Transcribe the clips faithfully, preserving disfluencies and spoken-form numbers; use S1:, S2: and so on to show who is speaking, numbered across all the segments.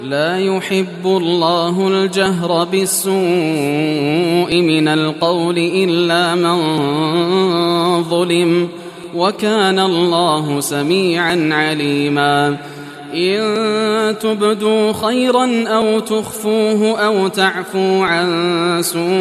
S1: لا يحب الله الجهر بالسوء من القول إلا من ظلم، وكان الله سميعا عليما. إن تبدوا خيرا أو تخفوه أو تعفو عن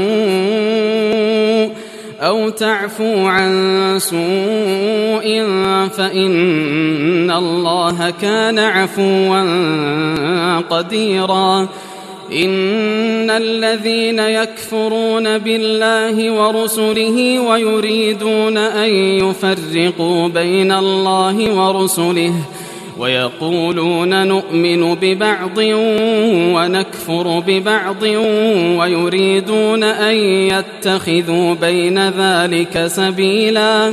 S1: سوء أو تعفو عن سوء فإن الله كان عفوا قديرا. إن الذين يكفرون بالله ورسله ويريدون أن يفرقوا بين الله ورسله ويقولون نؤمن ببعض ونكفر ببعض ويريدون أن يتخذوا بين ذلك سبيلا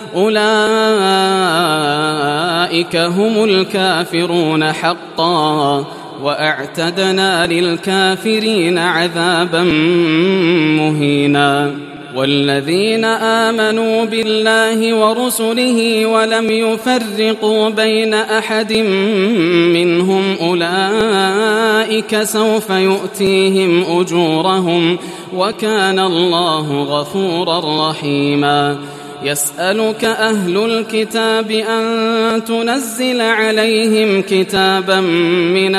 S1: أولئك هم الكافرون حقا، وأعتدنا للكافرين عذابا مهينا. والذين آمنوا بالله ورسله ولم يفرقوا بين أحد منهم أولئك سوف يؤتيهم أجورهم، وكان الله غفورا رحيما. يسألك أهل الكتاب أن تنزل عليهم كتابا من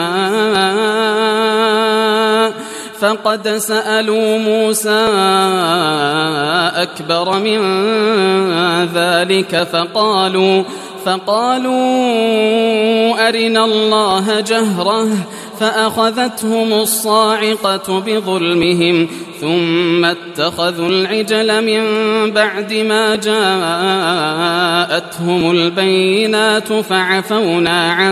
S1: السماء، فقد سألوا موسى أكبر من ذلك فقالوا فقالوا أرنا الله جهرة فأخذتهم الصاعقة بظلمهم ثم اتخذوا العجل من بعد ما جاءتهم البينات فعفونا عن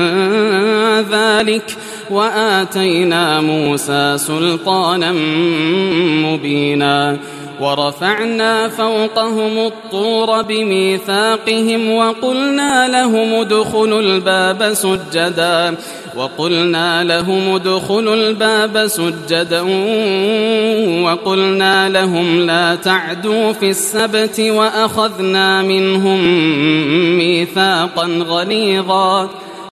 S1: ذلك وآتينا موسى سلطانا مبينا. ورفعنا فوقهم الطور بميثاقهم وقلنا لهم ادخلوا الباب سجدا وقلنا لهم ادخلوا الباب سجدا وقلنا لهم لا تعدوا في السبت وأخذنا منهم ميثاقا غليظا.